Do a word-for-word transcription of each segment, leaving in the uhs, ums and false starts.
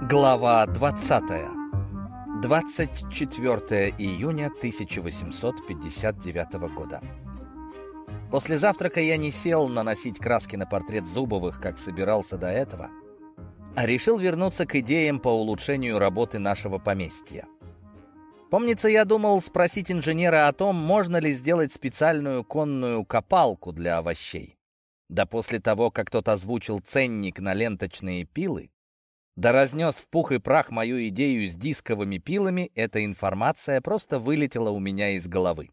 Глава двадцатая. двадцать четвёртое июня тысяча восемьсот пятьдесят девятого года. После завтрака я не сел наносить краски на портрет Зубовых, как собирался до этого, а решил вернуться к идеям по улучшению работы нашего поместья. Помнится, я думал спросить инженера о том, можно ли сделать специальную конную копалку для овощей. Да после того, как тот озвучил ценник на ленточные пилы, да разнес в пух и прах мою идею с дисковыми пилами, эта информация просто вылетела у меня из головы.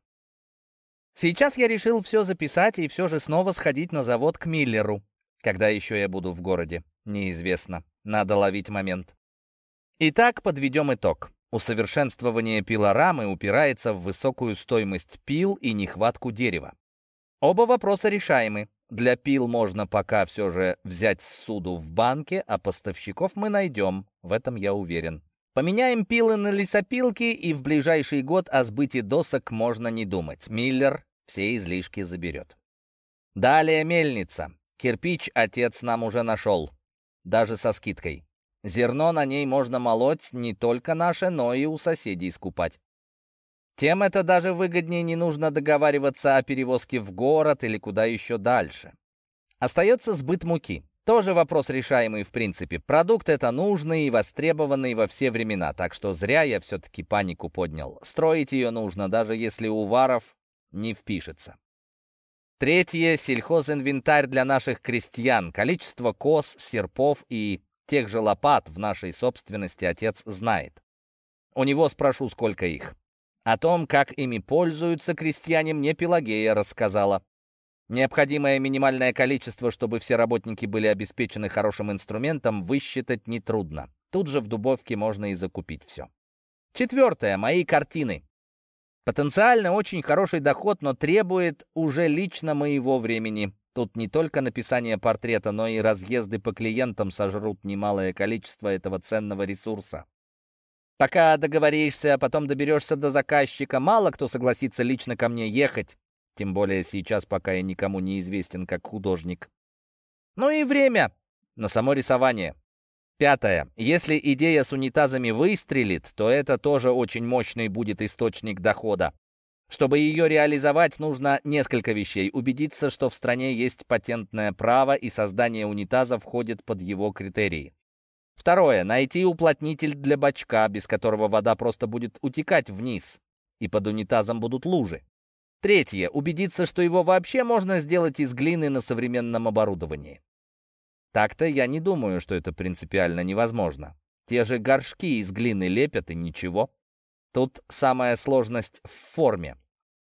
Сейчас я решил все записать и все же снова сходить на завод к Миллеру. Когда еще я буду в городе, неизвестно. Надо ловить момент. Итак, подведем итог. Усовершенствование пилорамы упирается в высокую стоимость пил и нехватку дерева. Оба вопроса решаемы. Для пил можно пока все же взять ссуду в банке, а поставщиков мы найдем, в этом я уверен. Поменяем пилы на лесопилки, и в ближайший год о сбыте досок можно не думать. Миллер все излишки заберет. Далее мельница. Кирпич отец нам уже нашел, даже со скидкой. Зерно на ней можно молоть не только наше, но и у соседей скупать. Тем это даже выгоднее, не нужно договариваться о перевозке в город или куда еще дальше. Остается сбыт муки. Тоже вопрос решаемый в принципе. Продукт это нужный и востребованный во все времена, так что зря я все-таки панику поднял. Строить ее нужно, даже если уваров не впишется. Третье — сельхозинвентарь для наших крестьян. Количество кос, серпов и тех же лопат в нашей собственности отец знает. У него спрошу, сколько их. О том, как ими пользуются крестьяне, мне Пелагея рассказала. Необходимое минимальное количество, чтобы все работники были обеспечены хорошим инструментом, высчитать нетрудно. Тут же в Дубовке можно и закупить все. Четвертое. Мои картины. Потенциально очень хороший доход, но требует уже лично моего времени. Тут не только написание портрета, но и разъезды по клиентам сожрут немалое количество этого ценного ресурса. Пока договоришься, а потом доберешься до заказчика, мало кто согласится лично ко мне ехать, тем более сейчас, пока я никому не известен как художник. Ну и время на само рисование. Пятое. Если идея с унитазами выстрелит, то это тоже очень мощный будет источник дохода. Чтобы ее реализовать, нужно несколько вещей. Убедиться, что в стране есть патентное право и создание унитаза входит под его критерии. Второе. Найти уплотнитель для бачка, без которого вода просто будет утекать вниз, и под унитазом будут лужи. Третье. Убедиться, что его вообще можно сделать из глины на современном оборудовании. Так-то я не думаю, что это принципиально невозможно. Те же горшки из глины лепят, и ничего. Тут самая сложность в форме.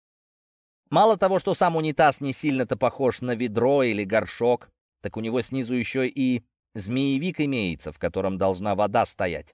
Мало того, что сам унитаз не сильно-то похож на ведро или горшок, так у него снизу еще и змеевик имеется, в котором должна вода стоять.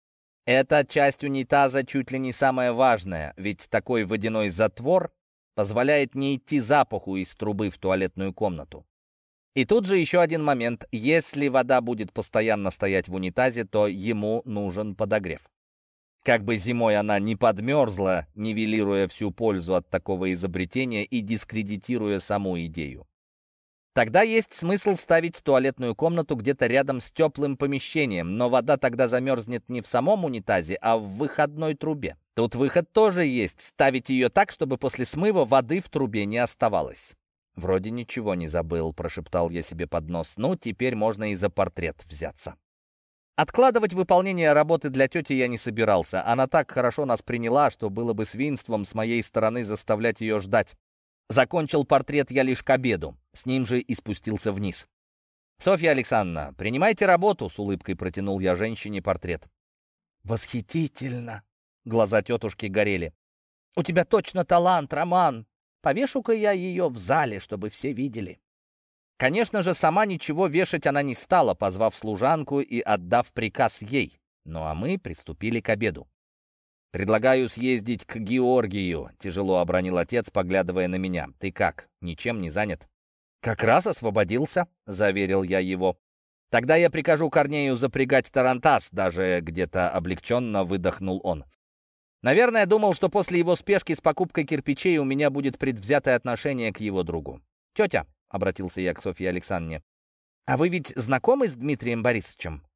Эта часть унитаза чуть ли не самая важная, ведь такой водяной затвор позволяет не идти запаху из трубы в туалетную комнату. И тут же еще один момент. Если вода будет постоянно стоять в унитазе, то ему нужен подогрев. Как бы зимой она не подмерзла, нивелируя всю пользу от такого изобретения и дискредитируя саму идею. Тогда есть смысл ставить туалетную комнату где-то рядом с теплым помещением, но вода тогда замерзнет не в самом унитазе, а в выходной трубе. Тут выход тоже есть. Ставить ее так, чтобы после смыва воды в трубе не оставалось. «Вроде ничего не забыл», — прошептал я себе под нос. «Ну, теперь можно и за портрет взяться». Откладывать выполнение работы для тети я не собирался. Она так хорошо нас приняла, что было бы свинством с моей стороны заставлять ее ждать. Закончил портрет я лишь к обеду. С ним же и спустился вниз. «Софья Александровна, принимайте работу», — с улыбкой протянул я женщине портрет. «Восхитительно!» — глаза тетушки горели. «У тебя точно талант, Роман! Повешу-ка я ее в зале, чтобы все видели». Конечно же, сама ничего вешать она не стала, позвав служанку и отдав приказ ей. Ну а мы приступили к обеду. «Предлагаю съездить к Георгию», — тяжело обронил отец, поглядывая на меня. «Ты как, ничем не занят?» «Как раз освободился», — заверил я его. «Тогда я прикажу Корнею запрягать тарантас», — даже где-то облегченно выдохнул он. Наверное, думал, что после его спешки с покупкой кирпичей у меня будет предвзятое отношение к его другу. «Тетя», — обратился я к Софье Александровне, «а вы ведь знакомы с Дмитрием Борисовичем?»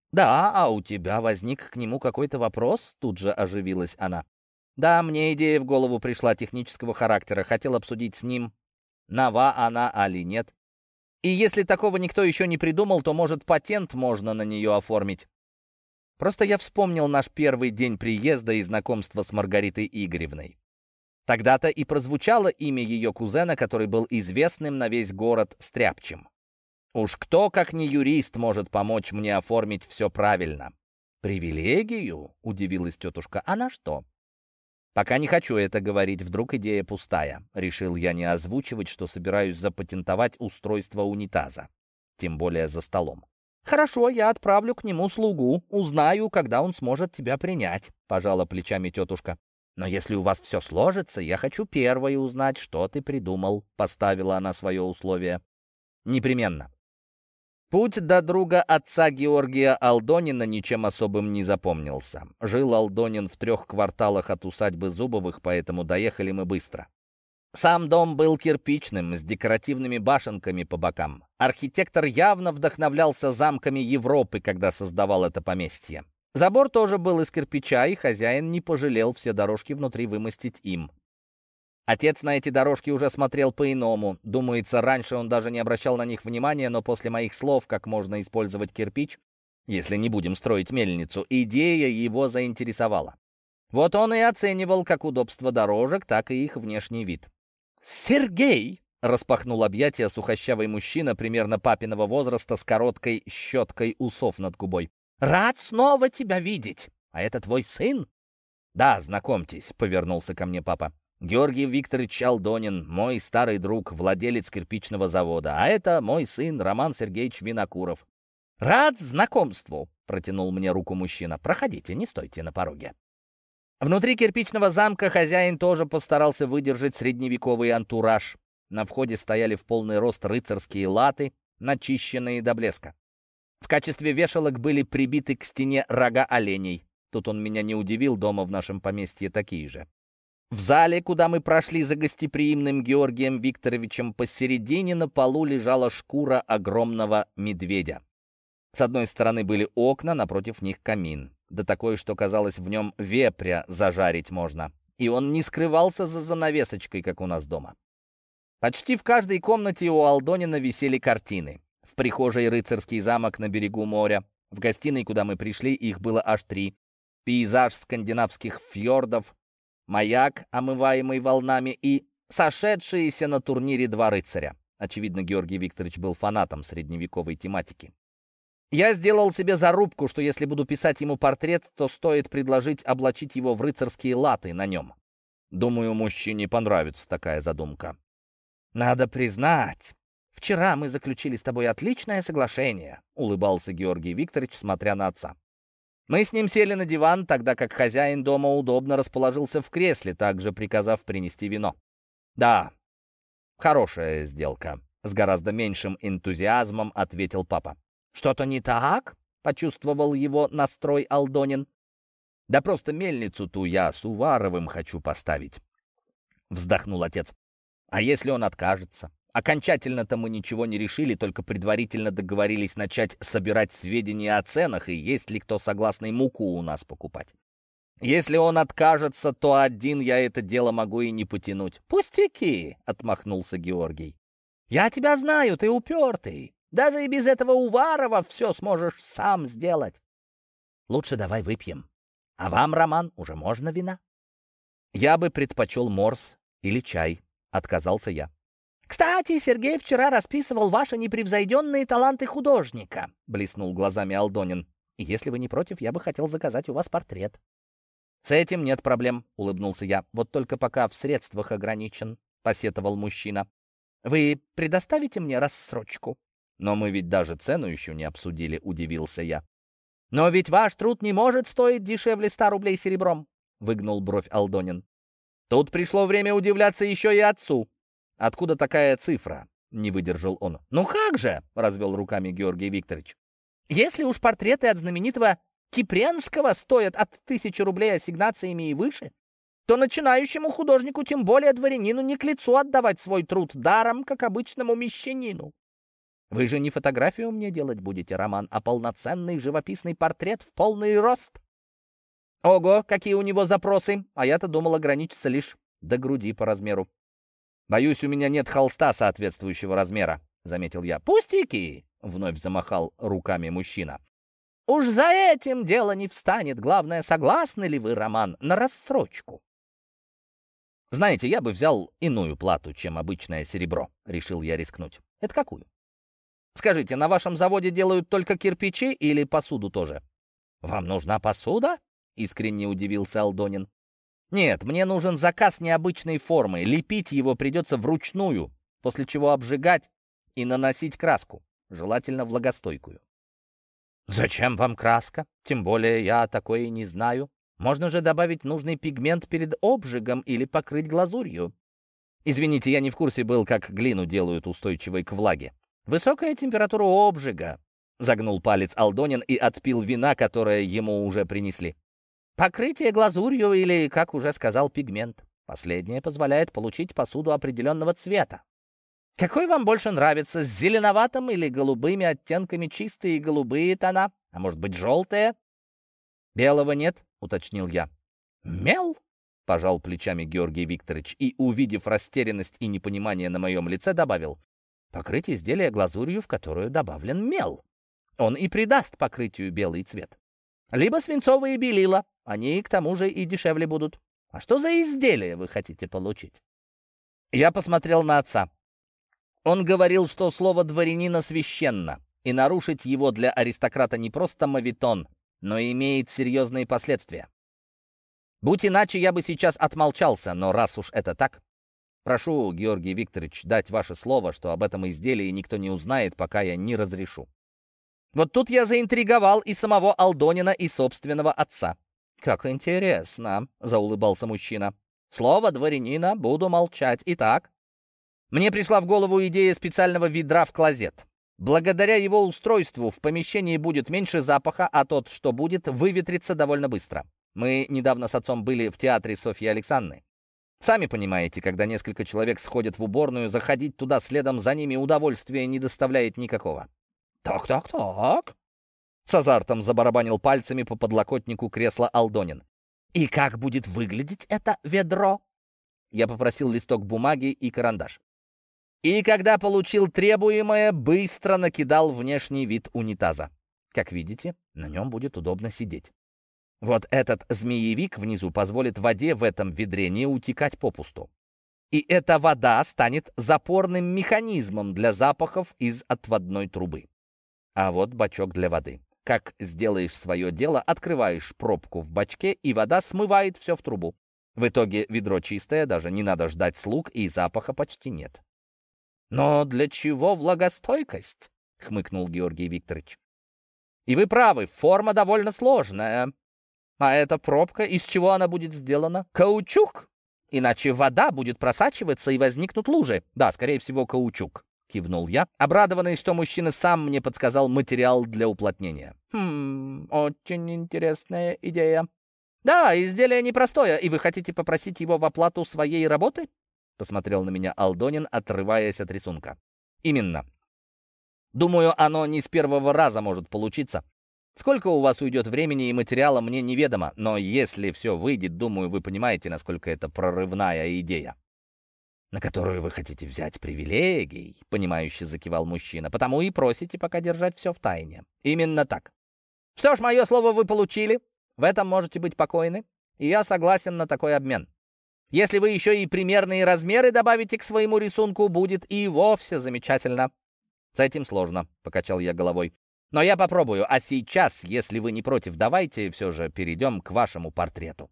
«Да, а у тебя возник к нему какой-то вопрос?» Тут же оживилась она. «Да, мне идея в голову пришла технического характера. Хотел обсудить с ним, нова она али нет. И если такого никто еще не придумал, то, может, патент можно на нее оформить. Просто я вспомнил наш первый день приезда и знакомства с Маргаритой Игоревной. Тогда-то и прозвучало имя ее кузена, который был известным на весь город стряпчим. Уж кто, как не юрист, может помочь мне оформить все правильно?» «Привилегию?» — удивилась тетушка. «А на что?» «Пока не хочу это говорить, вдруг идея пустая». Решил я не озвучивать, что собираюсь запатентовать устройство унитаза. Тем более за столом. «Хорошо, я отправлю к нему слугу. Узнаю, когда он сможет тебя принять», — пожала плечами тетушка. «Но если у вас все сложится, я хочу первой узнать, что ты придумал», — поставила она свое условие. «Непременно». Путь до друга отца Георгия Алдонина ничем особым не запомнился. Жил Алдонин в трех кварталах от усадьбы Зубовых, поэтому доехали мы быстро. Сам дом был кирпичным, с декоративными башенками по бокам. Архитектор явно вдохновлялся замками Европы, когда создавал это поместье. Забор тоже был из кирпича, и хозяин не пожалел все дорожки внутри вымостить им. Отец на эти дорожки уже смотрел по-иному. Думается, раньше он даже не обращал на них внимания, но после моих слов, как можно использовать кирпич, если не будем строить мельницу, идея его заинтересовала. Вот он и оценивал как удобство дорожек, так и их внешний вид. «Сергей!» — распахнул объятия сухощавый мужчина примерно папиного возраста с короткой щеткой усов над губой. «Рад снова тебя видеть! А это твой сын?» «Да, знакомьтесь», — повернулся ко мне папа. «Георгий Викторович Алдонин, мой старый друг, владелец кирпичного завода. А это мой сын Роман Сергеевич Винокуров». «Рад знакомству», — протянул мне руку мужчина. «Проходите, не стойте на пороге». Внутри кирпичного замка хозяин тоже постарался выдержать средневековый антураж. На входе стояли в полный рост рыцарские латы, начищенные до блеска. В качестве вешалок были прибиты к стене рога оленей. Тут он меня не удивил, дома в нашем поместье такие же. В зале, куда мы прошли за гостеприимным Георгием Викторовичем, посередине на полу лежала шкура огромного медведя. С одной стороны были окна, напротив них камин. Да такой, что, казалось, в нем вепря зажарить можно. И он не скрывался за занавесочкой, как у нас дома. Почти в каждой комнате у Алдонина висели картины. В прихожей рыцарский замок на берегу моря. В гостиной, куда мы пришли, их было аж три. Пейзаж скандинавских фьордов, маяк, омываемый волнами, и сошедшиеся на турнире два рыцаря. Очевидно, Георгий Викторович был фанатом средневековой тематики. Я сделал себе зарубку, что если буду писать ему портрет, то стоит предложить облачить его в рыцарские латы на нем. Думаю, мужчине понравится такая задумка. «Надо признать, вчера мы заключили с тобой отличное соглашение», — улыбался Георгий Викторович, смотря на отца. Мы с ним сели на диван, тогда как хозяин дома удобно расположился в кресле, также приказав принести вино. «Да, хорошая сделка», — с гораздо меньшим энтузиазмом ответил папа. «Что-то не так?» — почувствовал его настрой Алдонин. «Да просто мельницу ту я с Уваровым хочу поставить», — вздохнул отец. «А если он откажется? Окончательно-то мы ничего не решили, только предварительно договорились начать собирать сведения о ценах и есть ли кто согласный муку у нас покупать. Если он откажется, то один я это дело могу и не потянуть». «Пустяки!» — отмахнулся Георгий. «Я тебя знаю, ты упертый. Даже и без этого Уварова все сможешь сам сделать. Лучше давай выпьем. А вам, Роман, уже можно вина?» «Я бы предпочел морс или чай», — отказался я. «Кстати, Сергей вчера расписывал ваши непревзойденные таланты художника», — блеснул глазами Алдонин. «Если вы не против, я бы хотел заказать у вас портрет». «С этим нет проблем», — улыбнулся я. «Вот только пока в средствах ограничен», — посетовал мужчина. «Вы предоставите мне рассрочку?» «Но мы ведь даже цену еще не обсудили», — удивился я. «Но ведь ваш труд не может стоить дешевле ста рублей серебром», — выгнул бровь Алдонин. Тут пришло время удивляться еще и отцу. «Откуда такая цифра?» — не выдержал он. «Ну как же!» — развел руками Георгий Викторович. «Если уж портреты от знаменитого Кипренского стоят от тысячи рублей ассигнациями и выше, то начинающему художнику, тем более дворянину, не к лицу отдавать свой труд даром, как обычному мещанину». Вы же не фотографию мне делать будете, Роман, а полноценный живописный портрет в полный рост. Ого, какие у него запросы, а я-то думал ограничиться лишь до груди по размеру. Боюсь, у меня нет холста соответствующего размера, заметил я. Пустяки, вновь замахал руками мужчина. Уж за этим дело не встанет. Главное, согласны ли вы, Роман, на рассрочку? Знаете, я бы взял иную плату, чем обычное серебро, решил я рискнуть. Это какую? Скажите, на вашем заводе делают только кирпичи или посуду тоже? Вам нужна посуда? Искренне удивился Алдонин. Нет, мне нужен заказ необычной формы. Лепить его придется вручную, после чего обжигать и наносить краску, желательно влагостойкую. Зачем вам краска? Тем более я такое и не знаю. Можно же добавить нужный пигмент перед обжигом или покрыть глазурью. Извините, я не в курсе был, как глину делают устойчивой к влаге. Высокая температура обжига. Загнул палец Алдонин и отпил вина, которое ему уже принесли. Покрытие глазурью или, как уже сказал, пигмент. Последнее позволяет получить посуду определенного цвета. Какой вам больше нравится, с зеленоватым или голубыми оттенками, чистые голубые тона? А может быть, желтые? Белого нет, уточнил я. Мел? Пожал плечами Георгий Викторович и, увидев растерянность и непонимание на моем лице, добавил. Покрыть изделие глазурью, в которую добавлен мел. Он и придаст покрытию белый цвет. Либо свинцовые белила, они к тому же и дешевле будут. А что за изделие вы хотите получить? Я посмотрел на отца. Он говорил, что слово дворянина священно, и нарушить его для аристократа не просто мавитон, но имеет серьезные последствия. Будь иначе, я бы сейчас отмолчался, но раз уж это так, прошу, Георгий Викторович, дать ваше слово, что об этом изделии никто не узнает, пока я не разрешу. Вот тут я заинтриговал и самого Алдонина, и собственного отца. «Как интересно», — заулыбался мужчина. «Слово дворянина, буду молчать. Итак, мне пришла в голову идея специального ведра в клозет. Благодаря его устройству в помещении будет меньше запаха, а тот, что будет, выветрится довольно быстро. Мы недавно с отцом были в театре Софьи Александры. Сами понимаете, когда несколько человек сходят в уборную, заходить туда следом за ними удовольствия не доставляет никакого». «Так-так-так», — с азартом забарабанил пальцами по подлокотнику кресла Алдонин. «И как будет выглядеть это ведро?» Я попросил листок бумаги и карандаш. И когда получил требуемое, быстро накидал внешний вид унитаза. Как видите, на нем будет удобно сидеть. Вот этот змеевик внизу позволит воде в этом ведре не утекать попусту. И эта вода станет запорным механизмом для запахов из отводной трубы. А вот бачок для воды. Как сделаешь свое дело, открываешь пробку в бачке, и вода смывает все в трубу. В итоге ведро чистое, даже не надо ждать слуг, и запаха почти нет. «Но для чего влагостойкость?» — хмыкнул Георгий Викторович. «И вы правы, форма довольно сложная. А эта пробка, из чего она будет сделана? Каучук? Иначе вода будет просачиваться и возникнут лужи. Да, скорее всего, каучук», — кивнул я, обрадованный, что мужчина сам мне подсказал материал для уплотнения. «Хм, очень интересная идея. Да, изделие непростое, и вы хотите попросить его в оплату своей работы?» — посмотрел на меня Алдонин, отрываясь от рисунка. «Именно. Думаю, оно не с первого раза может получиться. Сколько у вас уйдет времени и материала, мне неведомо, но если все выйдет, думаю, вы понимаете, насколько это прорывная идея». «На которую вы хотите взять привилегий», — понимающе закивал мужчина, «потому и просите пока держать все в тайне». «Именно так. Что ж, мое слово вы получили. В этом можете быть покойны, и я согласен на такой обмен. Если вы еще и примерные размеры добавите к своему рисунку, будет и вовсе замечательно». «С этим сложно», — покачал я головой. «Но я попробую, а сейчас, если вы не против, давайте все же перейдем к вашему портрету».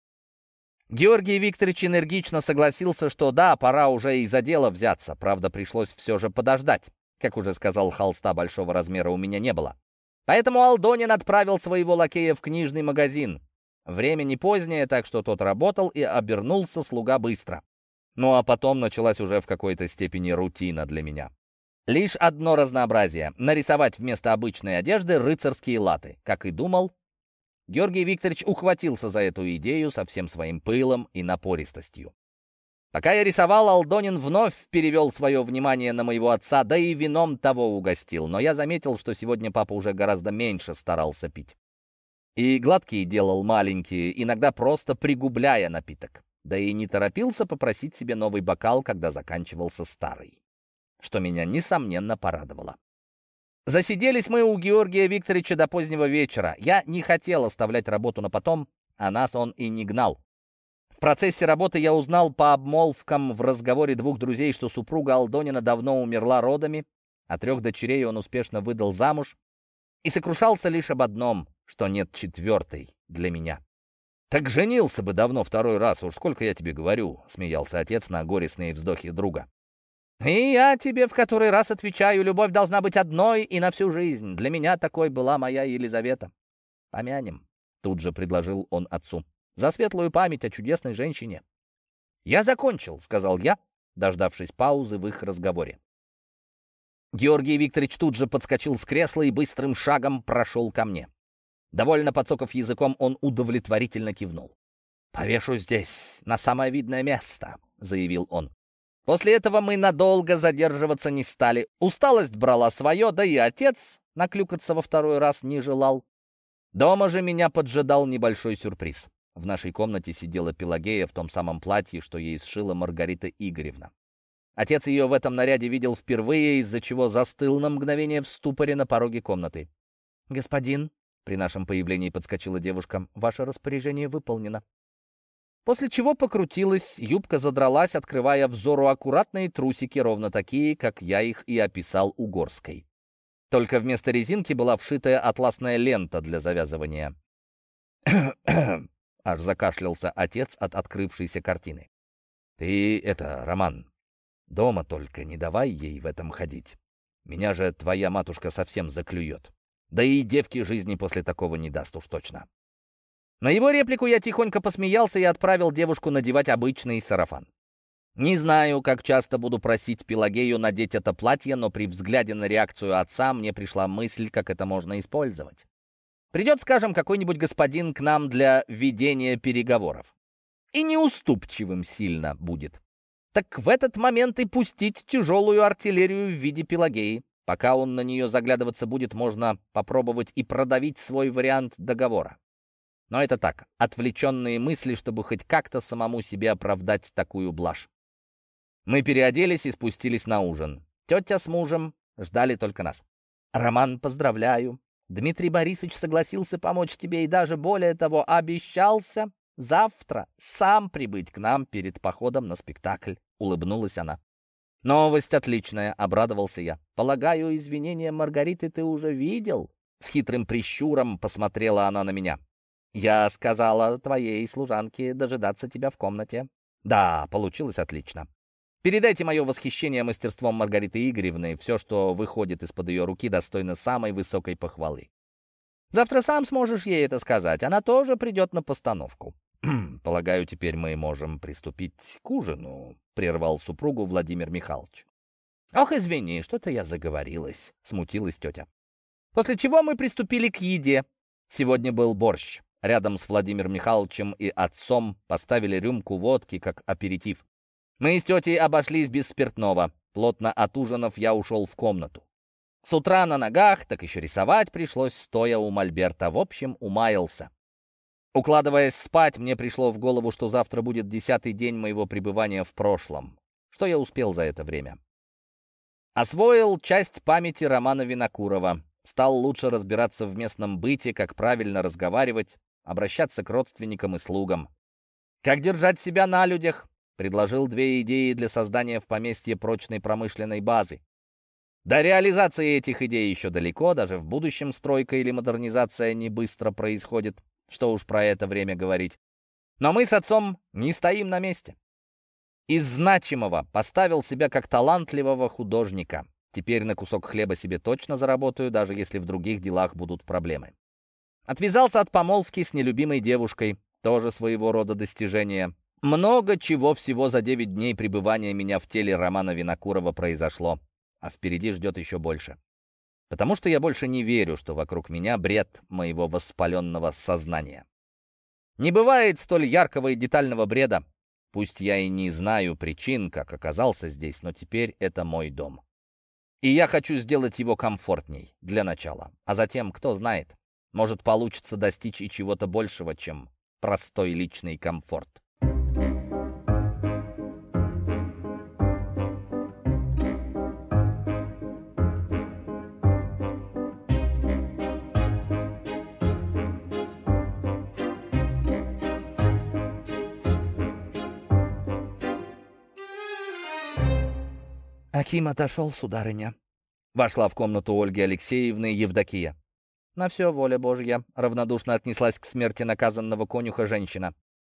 Георгий Викторович энергично согласился, что да, пора уже и за дело взяться. Правда, пришлось все же подождать. Как уже сказал, холста большого размера у меня не было. Поэтому Алдонин отправил своего лакея в книжный магазин. Время не позднее, так что тот работал, и обернулся слуга быстро. Ну а потом началась уже в какой-то степени рутина для меня. Лишь одно разнообразие — нарисовать вместо обычной одежды рыцарские латы. Как и думал, Георгий Викторович ухватился за эту идею со всем своим пылом и напористостью. Пока я рисовал, Алдонин вновь перевел свое внимание на моего отца, да и вином того угостил. Но я заметил, что сегодня папа уже гораздо меньше старался пить. И гладкие делал маленькие, иногда просто пригубляя напиток. Да и не торопился попросить себе новый бокал, когда заканчивался старый. Что меня, несомненно, порадовало. Засиделись мы у Георгия Викторовича до позднего вечера. Я не хотел оставлять работу на потом, а нас он и не гнал. В процессе работы я узнал по обмолвкам в разговоре двух друзей, что супруга Алдонина давно умерла родами, а трех дочерей он успешно выдал замуж, и сокрушался лишь об одном, что нет четвертой для меня. «Так женился бы давно второй раз, уж сколько я тебе говорю», — смеялся отец на горестные вздохи друга. «И я тебе в который раз отвечаю, любовь должна быть одной и на всю жизнь. Для меня такой была моя Елизавета. Помянем», — тут же предложил он отцу. «За светлую память о чудесной женщине». «Я закончил», — сказал я, дождавшись паузы в их разговоре. Георгий Викторович тут же подскочил с кресла и быстрым шагом прошел ко мне. Довольно подсоков языком, он удовлетворительно кивнул. «Повешу здесь, на самое видное место», — заявил он. После этого мы надолго задерживаться не стали. Усталость брала свое, да и отец наклюкаться во второй раз не желал. Дома же меня поджидал небольшой сюрприз. В нашей комнате сидела Пелагея в том самом платье, что ей сшила Маргарита Игоревна. Отец ее в этом наряде видел впервые, из-за чего застыл на мгновение в ступоре на пороге комнаты. «Господин», — при нашем появлении подскочила девушка, — «ваше распоряжение выполнено». После чего покрутилась, юбка задралась, открывая взору аккуратные трусики, ровно такие, как я их и описал Угорской. Только вместо резинки была вшитая атласная лента для завязывания. Аж закашлялся отец от открывшейся картины. «Ты это, Роман, дома только не давай ей в этом ходить. Меня же твоя матушка совсем заклюет. Да и девке жизни после такого не даст уж точно». На его реплику я тихонько посмеялся и отправил девушку надевать обычный сарафан. Не знаю, как часто буду просить Пелагею надеть это платье, но при взгляде на реакцию отца мне пришла мысль, как это можно использовать. Придет, скажем, какой-нибудь господин к нам для ведения переговоров. И неуступчивым сильно будет. Так в этот момент и пустить тяжелую артиллерию в виде Пелагеи. Пока он на нее заглядываться будет, можно попробовать и продавить свой вариант договора. Но это так, отвлеченные мысли, чтобы хоть как-то самому себе оправдать такую блажь. Мы переоделись и спустились на ужин. Тетя с мужем ждали только нас. «Роман, поздравляю. Дмитрий Борисович согласился помочь тебе и даже более того обещался завтра сам прибыть к нам перед походом на спектакль», — улыбнулась она. «Новость отличная», — обрадовался я. «Полагаю, извинения Маргариты ты уже видел?» С хитрым прищуром посмотрела она на меня. «Я сказала твоей служанке дожидаться тебя в комнате». «Да, получилось отлично. Передайте мое восхищение мастерством Маргариты Игоревны. Все, что выходит из-под ее руки, достойно самой высокой похвалы. Завтра сам сможешь ей это сказать. Она тоже придет на постановку». «Полагаю, теперь мы можем приступить к ужину», — прервал супругу Владимир Михайлович. «Ох, извини, что-то я заговорилась», — смутилась тетя. После чего мы приступили к еде. Сегодня был борщ. Рядом с Владимиром Михайловичем и отцом поставили рюмку водки как аперитив. Мы с тетей обошлись без спиртного. Плотно отужинав, я ушел в комнату. С утра на ногах, так еще рисовать пришлось, стоя у мольберта. В общем, умаялся. Укладываясь спать, мне пришло в голову, что завтра будет десятый день моего пребывания в прошлом. Что я успел за это время? Освоил часть памяти Романа Винокурова. Стал лучше разбираться в местном быте, как правильно разговаривать, обращаться к родственникам и слугам. Как держать себя на людях? Предложил две идеи для создания в поместье прочной промышленной базы. До реализации этих идей еще далеко, даже в будущем стройка или модернизация не быстро происходит, что уж про это время говорить. Но мы с отцом не стоим на месте. Из значимого поставил себя как талантливого художника. Теперь на кусок хлеба себе точно заработаю, даже если в других делах будут проблемы. Отвязался от помолвки с нелюбимой девушкой, тоже своего рода достижение. Много чего всего за девять дней пребывания меня в теле Романа Винокурова произошло, а впереди ждет еще больше. Потому что я больше не верю, что вокруг меня бред моего воспаленного сознания. Не бывает столь яркого и детального бреда. Пусть я и не знаю причин, как оказался здесь, но теперь это мой дом. И я хочу сделать его комфортней, для начала. А затем, кто знает, может получится достичь и чего-то большего, чем простой личный комфорт. «Аким отошел, сударыня», — вошла в комнату Ольги Алексеевны Евдокия. «На все воля Божья», — равнодушно отнеслась к смерти наказанного конюха женщина.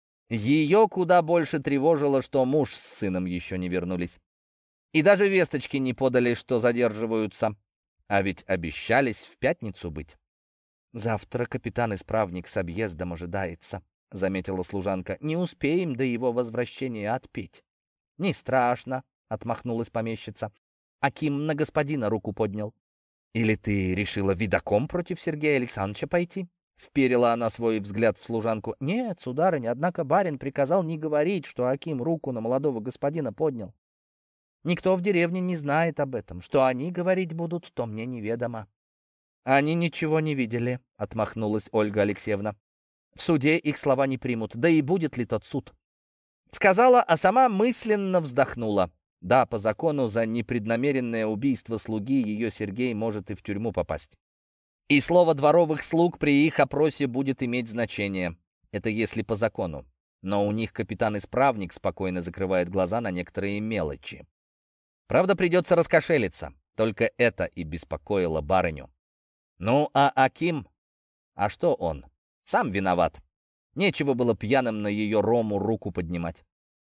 Ее куда больше тревожило, что муж с сыном еще не вернулись. И даже весточки не подали, что задерживаются. А ведь обещались в пятницу быть. «Завтра капитан-исправник с объездом ожидается», — заметила служанка. «Не успеем до его возвращения отпеть». «Не страшно», — отмахнулась помещица. Аким на господина руку поднял. «Или ты решила видоком против Сергея Александровича пойти?» Вперила она свой взгляд в служанку. «Нет, сударыня, однако барин приказал не говорить, что Аким руку на молодого господина поднял. Никто в деревне не знает об этом. Что они говорить будут, то мне неведомо». «Они ничего не видели», — отмахнулась Ольга Алексеевна. «В суде их слова не примут. Да и будет ли тот суд?» Сказала, а сама мысленно вздохнула. Да, по закону за непреднамеренное убийство слуги ее Сергей может и в тюрьму попасть. И слово дворовых слуг при их опросе будет иметь значение. Это если по закону. Но у них капитан-исправник спокойно закрывает глаза на некоторые мелочи. Правда, придется раскошелиться. Только это и беспокоило барыню. Ну, а Аким? А что он? Сам виноват. Нечего было пьяным на ее рому руку поднимать.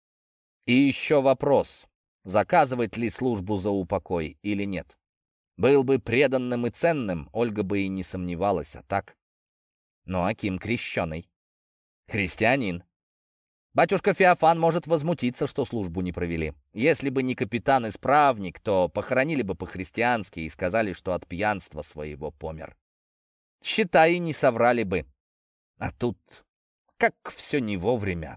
И еще вопрос. Заказывать ли службу за упокой или нет? Был бы преданным и ценным, Ольга бы и не сомневалась, а так? Но Аким крещеный. Христианин. Батюшка Феофан может возмутиться, что службу не провели. Если бы не капитан-исправник, то похоронили бы по-христиански и сказали, что от пьянства своего помер. Считай, не соврали бы. А тут как все не вовремя.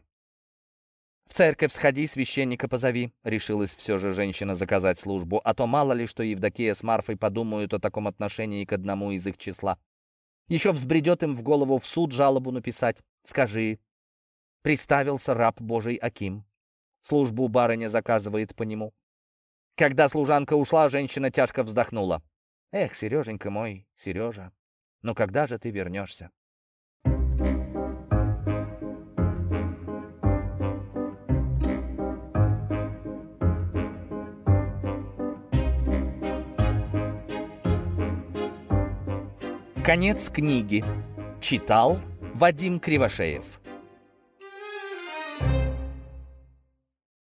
«В церковь сходи, священника позови», — решилась все же женщина заказать службу, а то мало ли, что Евдокия с Марфой подумают о таком отношении к одному из их числа. Еще взбредет им в голову в суд жалобу написать. Скажи, приставился раб Божий Аким. Службу барыня заказывает по нему. Когда служанка ушла, женщина тяжко вздохнула. «Эх, Сереженька мой, Сережа, ну когда же ты вернешься?» Конец книги. Читал Вадим Кривошеев.